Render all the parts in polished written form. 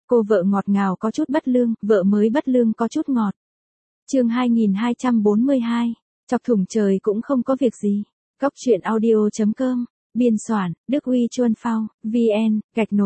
Cô vợ ngọt ngào có chút bất lương, vợ mới bất lương có chút ngọt. Chương 2242. Chọc thủng trời cũng không có việc gì. Góc truyện audio.com. Biên soạn, Đức Huy Chuân Phao, VN,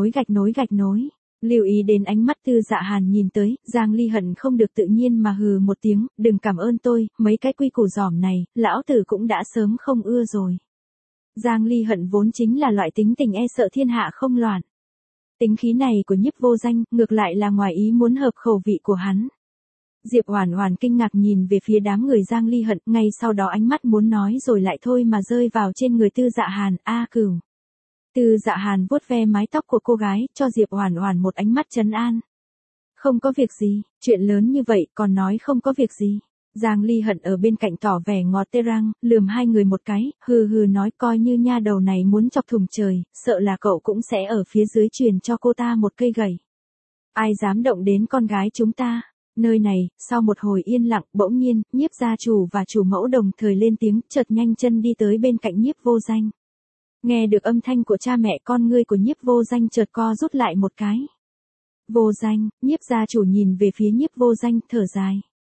_. Lưu ý đến ánh mắt Tư Dạ Hàn nhìn tới, Giang Ly Hận không được tự nhiên mà hừ một tiếng, đừng cảm ơn tôi, mấy cái quy củ giỏm này, lão tử cũng đã sớm không ưa rồi. Giang Ly Hận vốn chính là loại tính tình e sợ thiên hạ không loạn. Tính khí này của Nhiếp Vô Danh, ngược lại là ngoài ý muốn hợp khẩu vị của hắn. Diệp Oản Oản kinh ngạc nhìn về phía đám người Giang Ly Hận, ngay sau đó ánh mắt muốn nói rồi lại thôi mà rơi vào trên người Tư Dạ Hàn, Cửu. Tư Dạ Hàn vuốt ve mái tóc của cô gái, cho Diệp Oản Oản một ánh mắt trấn an. Không có việc gì, chuyện lớn như vậy còn nói không có việc gì. Giang Ly Hận ở bên cạnh tỏ vẻ ngọt tê răng, lườm hai người một cái, hừ hừ nói coi như nha đầu này muốn chọc thủng trời, sợ là cậu cũng sẽ ở phía dưới truyền cho cô ta một cây gậy. Ai dám động đến con gái chúng ta? Nơi này, sau một hồi yên lặng, bỗng nhiên, Nhiếp gia chủ và chủ mẫu đồng thời lên tiếng, chợt nhanh chân đi tới bên cạnh Nhiếp Vô Danh. Nghe được âm thanh của cha mẹ, con ngươi của Nhiếp Vô Danh chợt co rút lại một cái. Vô Danh, Nhiếp gia chủ nhìn về phía Nhiếp Vô Danh, thở dài.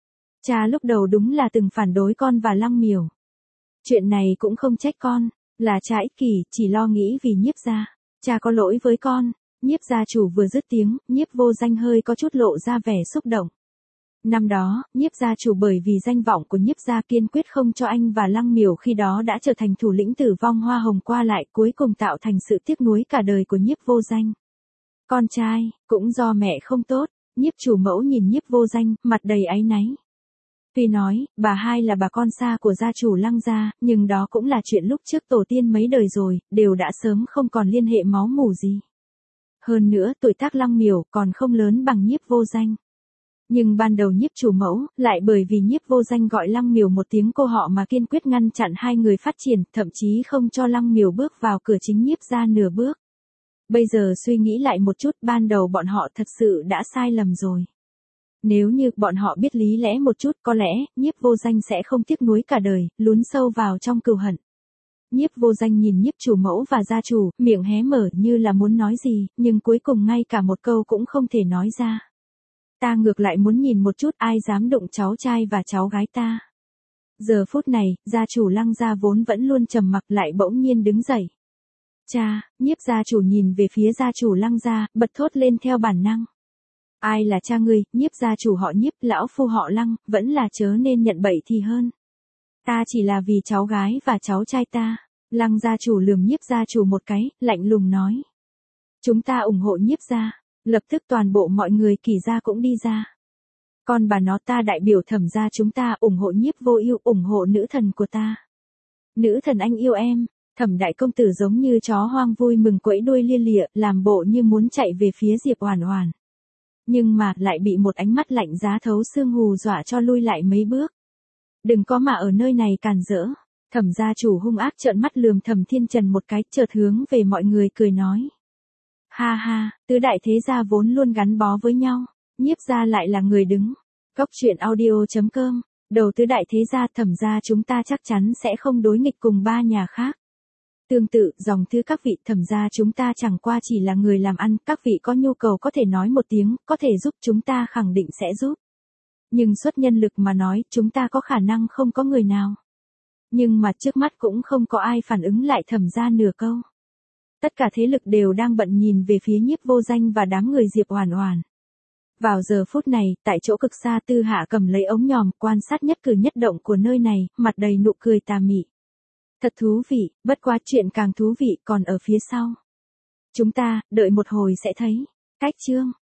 Cha lúc đầu đúng là từng phản đối con và Lăng Miểu. Chuyện này cũng không trách con, là cha ích kỷ, chỉ lo nghĩ vì Nhiếp gia. Cha có lỗi với con. Nhiếp gia chủ vừa dứt tiếng, Nhiếp Vô Danh hơi có chút lộ ra vẻ xúc động. Năm đó, Nhiếp gia chủ bởi vì danh vọng của Nhiếp gia kiên quyết không cho anh và Lăng Miểu khi đó đã trở thành thủ lĩnh Tử Vong Hoa Hồng qua lại, cuối cùng tạo thành sự tiếc nuối cả đời của Nhiếp Vô Danh. Con trai, cũng do mẹ không tốt, Nhiếp chủ mẫu nhìn Nhiếp Vô Danh, mặt đầy áy náy. Tuy nói, bà hai là bà con xa của gia chủ Lăng gia, nhưng đó cũng là chuyện lúc trước tổ tiên mấy đời rồi, đều đã sớm không còn liên hệ máu mủ gì. Hơn nữa, tuổi tác Lăng Miểu còn không lớn bằng Nhiếp Vô Danh. Nhưng ban đầu Nhiếp chủ mẫu, lại bởi vì Nhiếp Vô Danh gọi Lăng Miểu một tiếng cô họ mà kiên quyết ngăn chặn hai người phát triển, thậm chí không cho Lăng Miểu bước vào cửa chính Nhiếp gia nửa bước. Bây giờ suy nghĩ lại một chút, ban đầu bọn họ thật sự đã sai lầm rồi. Nếu như bọn họ biết lý lẽ một chút, có lẽ, Nhiếp Vô Danh sẽ không tiếc nuối cả đời, lún sâu vào trong cừu hận. Nhiếp Vô Danh nhìn Nhiếp chủ mẫu và gia chủ, miệng hé mở như là muốn nói gì, nhưng cuối cùng ngay cả một câu cũng không thể nói ra. Ta ngược lại muốn nhìn một chút ai dám đụng cháu trai và cháu gái ta. Giờ phút này, gia chủ Lăng gia vốn vẫn luôn trầm mặc lại bỗng nhiên đứng dậy. Cha, Nhiếp gia chủ nhìn về phía gia chủ Lăng gia, bật thốt lên theo bản năng. Ai là cha ngươi? Nhiếp gia chủ họ Nhiếp, lão phu họ Lăng, vẫn là chớ nên nhận bậy thì hơn. Ta chỉ là vì cháu gái và cháu trai ta. Lăng gia chủ lườm Nhiếp gia chủ một cái, lạnh lùng nói. Chúng ta ủng hộ Nhiếp gia. Lập tức toàn bộ mọi người Kỳ gia cũng đi ra. Còn bà nó ta đại biểu Thẩm gia chúng ta ủng hộ Nhiếp Vô Ưu, ủng hộ nữ thần của ta. Nữ thần anh yêu em. Thẩm đại công tử giống như chó hoang vui mừng quẫy đuôi lia lịa, làm bộ như muốn chạy về phía Diệp Oản Oản. Nhưng mà lại bị một ánh mắt lạnh giá thấu xương hù dọa cho lui lại mấy bước. Đừng có mà ở nơi này càn rỡ. Thẩm gia chủ hung ác trợn mắt lườm Thẩm Thiên Trần một cái, chợt hướng về mọi người cười nói. Ha ha, tứ đại thế gia vốn luôn gắn bó với nhau, Nhiếp gia lại là người đứng. Góc truyện audio.com. Đầu tứ đại thế gia Thẩm gia chúng ta chắc chắn sẽ không đối nghịch cùng ba nhà khác. Tương tự, dòng thư các vị Thẩm gia chúng ta chẳng qua chỉ là người làm ăn, các vị có nhu cầu có thể nói một tiếng, có thể giúp chúng ta khẳng định sẽ giúp. Nhưng xuất nhân lực mà nói, chúng ta có khả năng không có người nào. Nhưng mà trước mắt cũng không có ai phản ứng lại Thẩm gia nửa câu. Tất cả thế lực đều đang bận nhìn về phía Nhiếp Vô Danh và đám người Diệp Oản Oản. Vào giờ phút này, tại chỗ cực xa Tư Hạ cầm lấy ống nhòm, quan sát nhất cử nhất động của nơi này, mặt đầy nụ cười tà mị. Thật thú vị, bất quá chuyện càng thú vị còn ở phía sau. Chúng ta, đợi một hồi sẽ thấy. Cách chương.